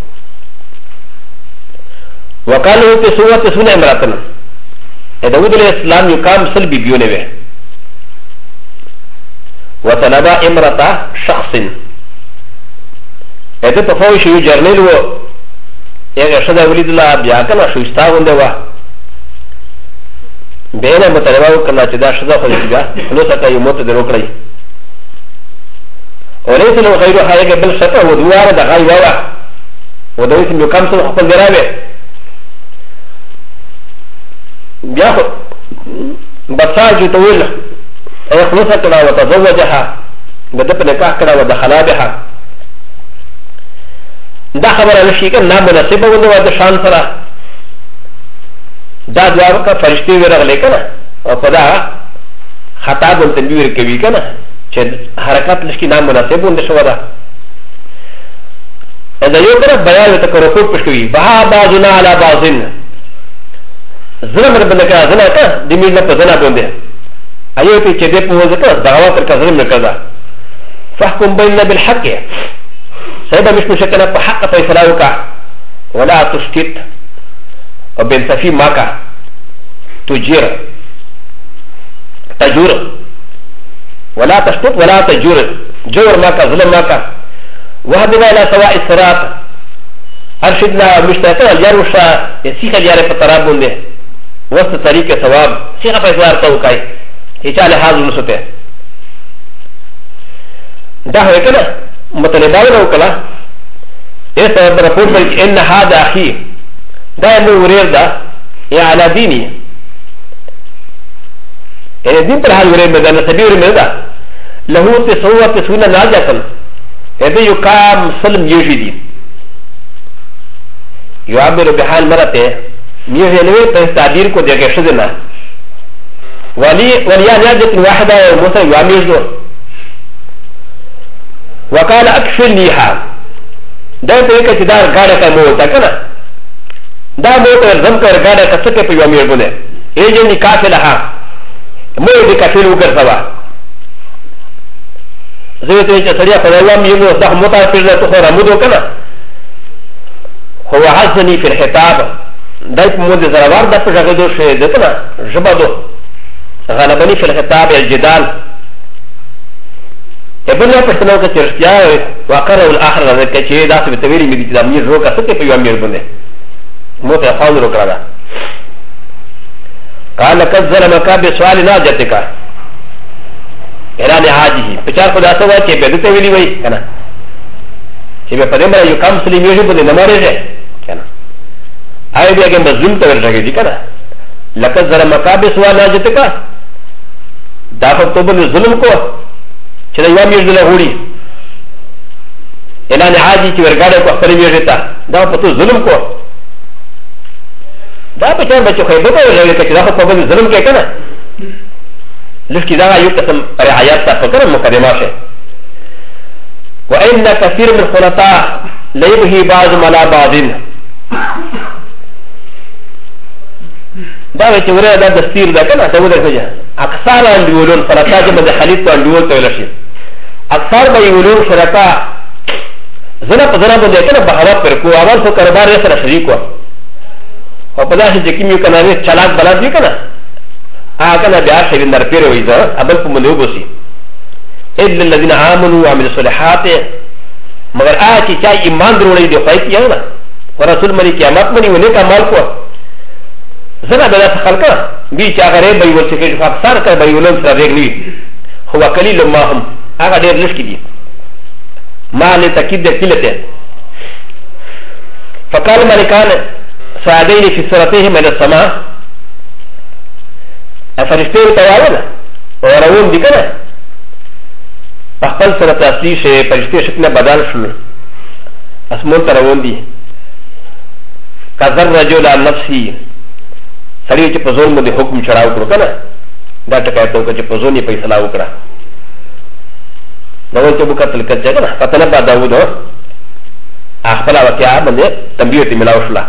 وقالو ته سوره سونه امراتن داود علیه السلام یقام سل بیبیونه وي وطلبا امرأة شخص اته په فوش یو جرنیل و یغه شدا ولید الله بیا کنه شوستا ونده وا بینه مطلبه وکړه چې دا شدا خو دې بیا نو څه کوي موت درو کړی وليس له غير حاجه بل شتا و دواره د غي وا و دوی چې یقام سل خپل دراوي بیا خو بچا چې طويل خلص کړه وتزوجها بدأ نکاح کړه ودخلا بها دا خبره نشي که نامناسبه ونه د شان سره دا دعا وکړه فرشتې ورغلې که نه او په دا خطا به تنبیه ورکوي که نه چې حرکت لږ کې نامناسب ونه شوه ده دا یو طرف بیان ورته که رپورټ پېښ کوي بها بعضنا علی بعضن ظلم ربنه کړه ظلم که د میر نه په ظنا باندې ايوه في كده بوزكا دعوات الكذب لكذا فاحكم بيننا بالحق سيبا مش مشكلة بحق فيصلاوك ولا تشتت وبالتفي ماكا تجير تجور ولا تشتت ولا تجور جور ماكا ظلم ماكا وهدنا الى سواء الصراط ارشدنا مشتاقا الياروشا يسيخ اليار فترابون ده وسط طريق ثواب سيخ فيصلار توقعي هيچاله حاضر نسوته ده هو كده مطلبا ولو كلا ايه سبب رپورت ان هذا اخي ده مو ورير ده يا على ديني يعني دين پر حال ورير مدى نسبي ورير مدى له تسوى ناجة هذا يقام سلم يجدي يعبر بحال مرته ميوه نوي تعبير کو ديگه شدنا وليا نجد واحدة وموسى يعمل وقال اكفلنيها دا تلك تدار غادا موتا كنا دا موتا زمكر غادا كسكه في يوم يربونه ايجني كافلها مو دي كافل وكر سوا زي تيجي سريع فلوام يمو صح موتا في ذاته رمودو كنا هو حزني في الخطاب دايك مود زروار دا فجاغدو شي دكنا جبدو غلبني في الخطاب الجدال ابن الله پښتنو کې چرستیا واقره الاخر راځي چې دا څه بتویلی مې د امیر روکا څه په یو امیر باندې مو ته خاون روکړه قال قد ظلمك بسؤال ناجتك اعلان حاجه پچار خدا سوا چې به دته ویلی وای کنه چې په دې باندې یو کم سلیم یې په دې نه مارېږي کنه آی بیا کې مظلوم ته ورځي کنه لقد ظلمك بسؤال ناجتك دا په تو باندې ظلم کو چې دا یو میږي له غوړي اعلان حاجی چې ورګاډه کو خپل میږي تا دا په تو ظلم کو دا په چا بچو خو به ورغلی چې دا په باندې ظلم کوي کنه لکه دا یو قسم رعایت تاسو کړو مقدمه شه وان كثير من الخلطاء لا يبهي بعض على بعض دا چې ورته دا دستور ده کنه ته ودرځه اکثر اندولون فرقا جمع د خلیط په اندول ته ولشي اکثر به یولون شرکا زنه په زنه باندې کنه بغاوت پر کو اول خو کاروبار یې سره شریک و او په داسې چې کیمیو کنه نه چلاک بلد دی کنه هغه کنه بیا شي نر پیر وې دا ابل په مونږ وګسي الا الذين امنوا وعملوا الصالحات مگر چې چا ایمان وروړي دی پای کیه نه ورسول مری قیامت باندې ونه کا مال کو زنه بلا خلکا بيچا غريب بيقول سكيش فاكسار كر بيقولون سرقني هو قليل ما هم هذا دير لشكي دي ما لتأكيد كلته فقال ملكان سعدين في سرتهم من السماء فرشتين تواونا وروون دي كنا فقال سرت أصلي شيء فرشتين شكنا بدل شنو اسمون تروون دي كذر رجل عن نفسي سريع چې په ظلم باندې حکم چراو کړو کنه دا ټکای ته وکړه چې په ظلم یې فیصله وکړه دا ول چې بو قتل کړه کنه فتنه با داوود خپل واقعا باندې تنبیه ته ملاو شولا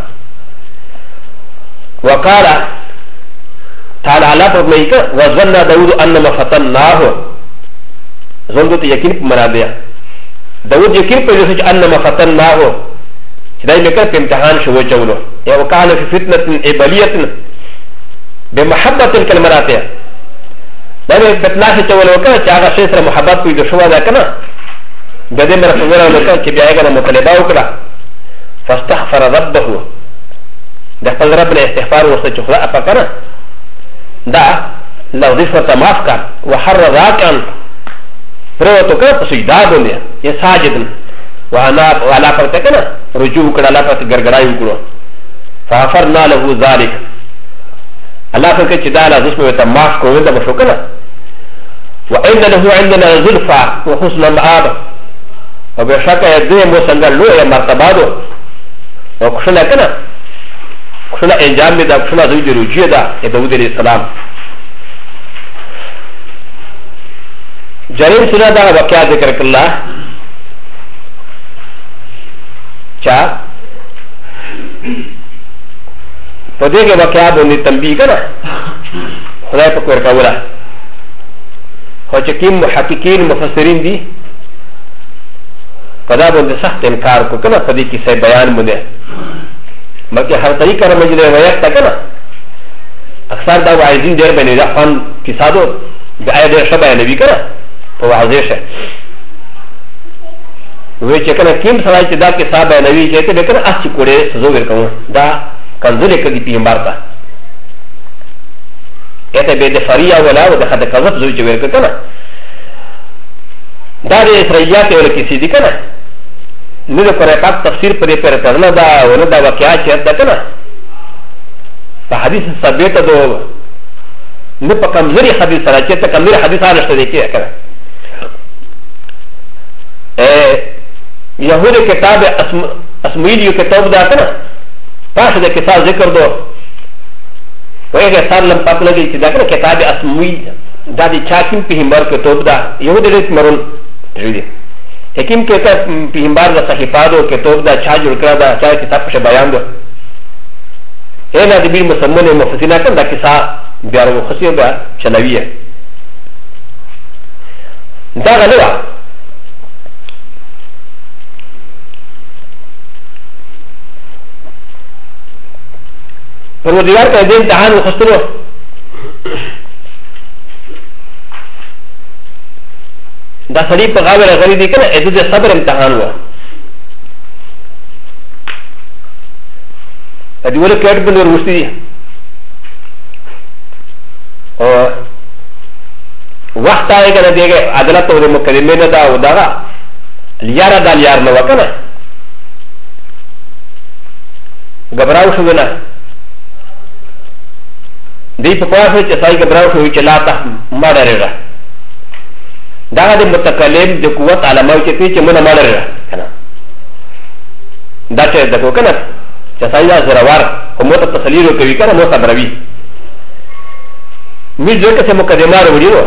وقال تعالى على فرمایي وظن داوود انما فتناه ظن ته یقین په مراد داوود یقین په دې چې انما فتناه چې دای مکه په امتحان شو چولو یا وکاله فی فتنه ابلیه بمحبه الكلمات دا به بتلاش چولو کنه چې هغه شی سره محبت پیدا شو دا کنه د دې مر په وره وکړه چې بیا یې مطالبه وکړه فاستغفر ربه د خپل رب له استغفار ورته چې خدا اپا کنه دا لو رشوه معاف کا وحر راکعا پروتو کنه په سجدا باندې یا ساجدن وانا ولا فرتكنا رجوع كذا لا فرت غرغراي وكلو فغفرنا له ذلك الله فكر كذا لا جسم وتماس كون ده مشوكنا وان له عندنا زلفى وحسن مآب وبشك يدي مسنجل له مرتبه وكشنا كنا كشنا انجام ده كشنا زوج رجوع ده داود عليه السلام جريم سنه ده واقعا ذكر الله چا پدې کې واقعا باندې تنبیه کړه خدای په کور کاوله خو چې کوم محققین مفسرین دي کدا باندې سخت انکار کو کنه پدې کې څه بیان باندې مګر هر طریقه راځي د روایت تا کنه اکثر دا وایزین ډېر باندې دا فن کیسادو د آیت شبه نبی کنه په واضح شه وی چې کنه کیم سره چې دا کې صاحب نبی چې ته کنه اچ کوړې سزو ورکوم دا کنځلې کدي پیغمبر تا اته به د فریا ولا او د خد کذب زوی چې ورک کنه دا د اسرائیلیات ول کې سې دي کنه نو د قرآن تفسیر پرې پر کړنه دا ول دا واقعیا چې دا کنه په حدیث ثابت ده نه په کمزوري حدیث سره چې ته کمزوري حدیث راځته دي کې کنه يهود كتاب اسماعيل كتاب دا كنا پاش دا كتاب ذكر دو ويغا سالم پاک لگی چی دا كنا كتاب اسماعيل دا دی چاکیم پیغمبر كتاب دا يهود ریت مرون جوی حکیم کتا پیغمبر دا صحیفہ دو كتاب دا چا جوڑ کرا دا چا کتاب پش بیان دو اینا دی بیر مسلمان مفسرین کن دا کسا بیارو خصیو دا چلویه دا غلوه پر ودیار کا دین امتحان وخستلو دا سړی په غاوه غری دی کنه اته د صبر امتحان و ا دې ول کېټ بل ورستی دي او وخت آئے کنه دیګه عدالت او مقدمه نه دا او دا لیار دا لیار نه وکنه غبراو شو نه دی په پاسه چې سای غبراو شو چې لا ته ما ډېرا دا د متکلم د قوت علامه چې چې مونږ ما ډېرا کنه دا چې دغه کنه چې سای زراوار کومه ته تسلیل کوي کنه مو صبروي می ځکه چې مقدمه وروړي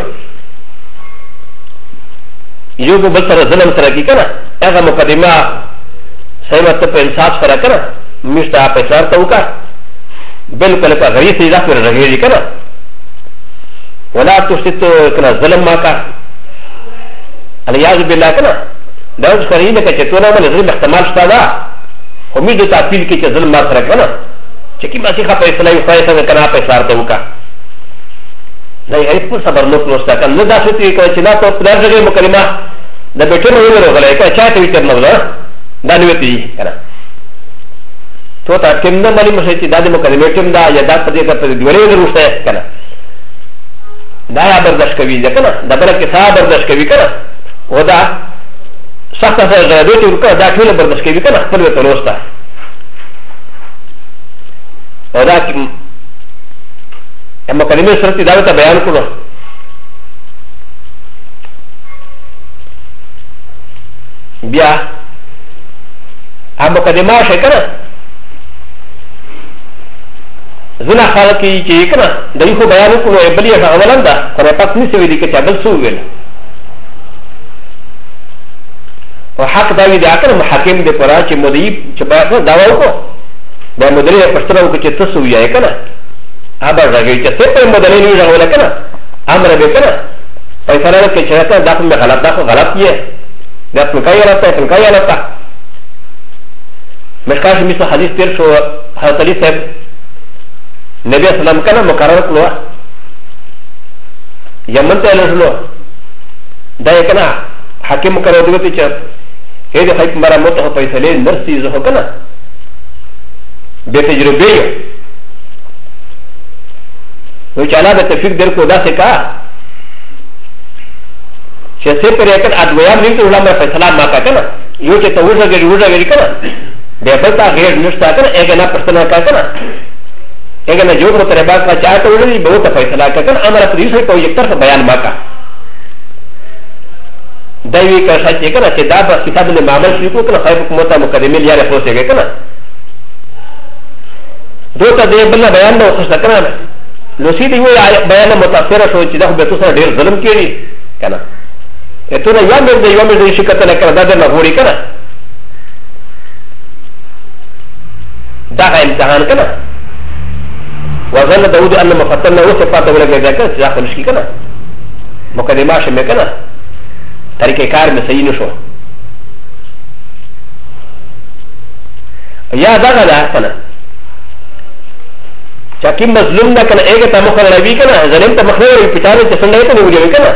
یو بل سره ظلم سره کی کنه هغه مقدمه سیمت په انصاف سره کنه مشته په اشاره ته وکړه بالکل په غریب سي ځکه راغلي کنه ولا تشتت کنه ظلم ما کا الیاذ بالله کنه دا شرعي نه چې تو نه مل ظلم احتمال شته دا امید ته تعطیل کې چې ظلم ما سره کنه چې کی ماشي خپه اسلامي فایده کنه په اشاره ته وکړه نه یې په صبر نو پروستا کنه دا څه چې چې لا ته په دغه مکلمه د بیٹه نو ورغله کا چا ته ویتر نو دا نو وتی کنه تو تا ټیم نه مالي مشه چې دا د مقدمه ټیم دا یا دا په دې ته په دیولې وروسته کنه دا یا برداشت کوي ځکه نه دا بل کې صاحب برداشت کوي کنه او دا سخت سره غوډه ته ورکړه دا ټول برداشت کوي کنه خپل ته وروسته او دا مقدمه سره دا ته بیان کړو بیا مقدمه شي کنه زنا خلق چې کنه د یو بیان کړو بلې غوړل دا خو پات نشي ویل کې چې بل څه ویل او حق دا وی دا کنه محاکم د قرآن چې مدعي چې باید داوا وکړو دا مدعي پښتنه وکړي چې تاسو ویای کنه هغه راغی چې څه په مدعي نه راغول کنه امر به کنه فیصله کې چې دا کوم غلط دا غلط یې دا څنګه راته څنګه راته مشکاش مثل حدیث تیر شو حضرت علی صاحب نبی اسلام کنه مقرر کړو یمن ته لږلو دا کنه حاکم مقرر دی چې هغه د حکم مرامت او فیصله نرسي زه کنه به تجربه یو نو چې الله د توفیق درکو دا څه کا چې څه پر یې کړه ادویا مې ته علماء فیصله ما کا کنه یو چې ته وځګری کنه به بل تا غیر نشتا کنه اګه نه پښتنه کا کنه اګه نه جوړ تر بعد کا چاته وړي به ته فیصله کا کنه امر پرې سره کوي یک طرف بیان ما کا دایوي کا چې کنه چې دا په کتاب له معامل شي کو کنه خیر حکومت مقدمه لري پوسټه کنه دوته دې بل بیان نو خصه کنه نو سي دی بیان متاثر شو چې دا به تاسو ډیر ظلم کړي کنه اته نه یا مې د یو مې شي کته نه کړه دا نه غوړي کنه دا امتحان کنه وظن داود ان مفتنا وصفات ولګه ځکه چې داخل شي کنه مقدمه شمه کنه طریقې کار مې صحیح نشو یا دا غدا کنه چې کوم مظلوم نه کنه هغه ته مخالوي کنه ظلم ته مخالوي پټاله چې څنګه ته ویل کنه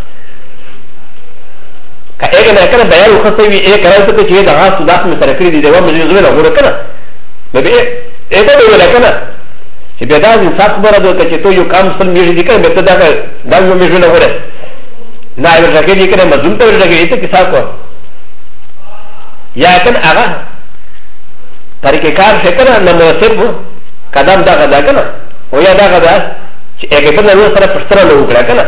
کله نه کنه بیان وخصوي یې کراوته چې دا غاښ داس مې سره کړی دی دا مې زویل غوړه کنه به اته ویل کنه چې به دا انصاف خبره ده چې ته یو کام سم میږي کنه به ته دا یو میږي نه وره نه یو ځکه چې کنه مظلوم ته ورګي ته کیسه کو یا کنه هغه طریقې کار شکر نه مناسب قدم دا غدا کنه او یا دا غدا چې هغه په نوو سره پښتره له وکړه کنه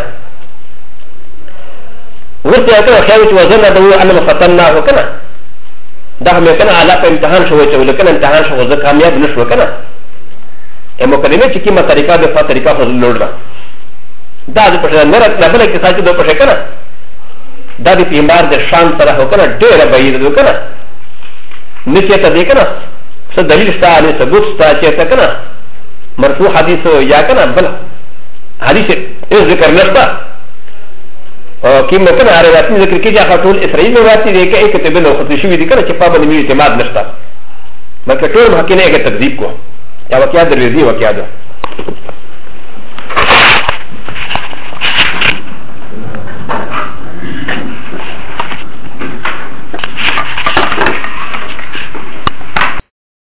ورته ته خیال چې وزن دا انه فتننا وکنه دا مې کنه اعلی په امتحان شو چې ولکنه امتحان شو زه کامیاب نشو کنه ا مقدمه چې کیمه طریقه به په طریقه فضل لوړه دا د پښه نه راځي بل کې ساتي د پښه کنه دا د پیمار د شان سره وکنه ډېر بعید وکنه نشي ته دې کنه څه دلیل شته علي ثبوت شته چې ته کنه مرفوع حدیث یا کنه بل حدیث ذکر نشته او کیمه کنه روایت ذکر کیږي هغه ټول اسرائیل روایت دي کې یک ته بنو خصوصي شوی دي کنه چې په باندې اعتماد نشته مکه ټول حقینه کې تکذیب کو یا واقعیا دروي واقعیا ده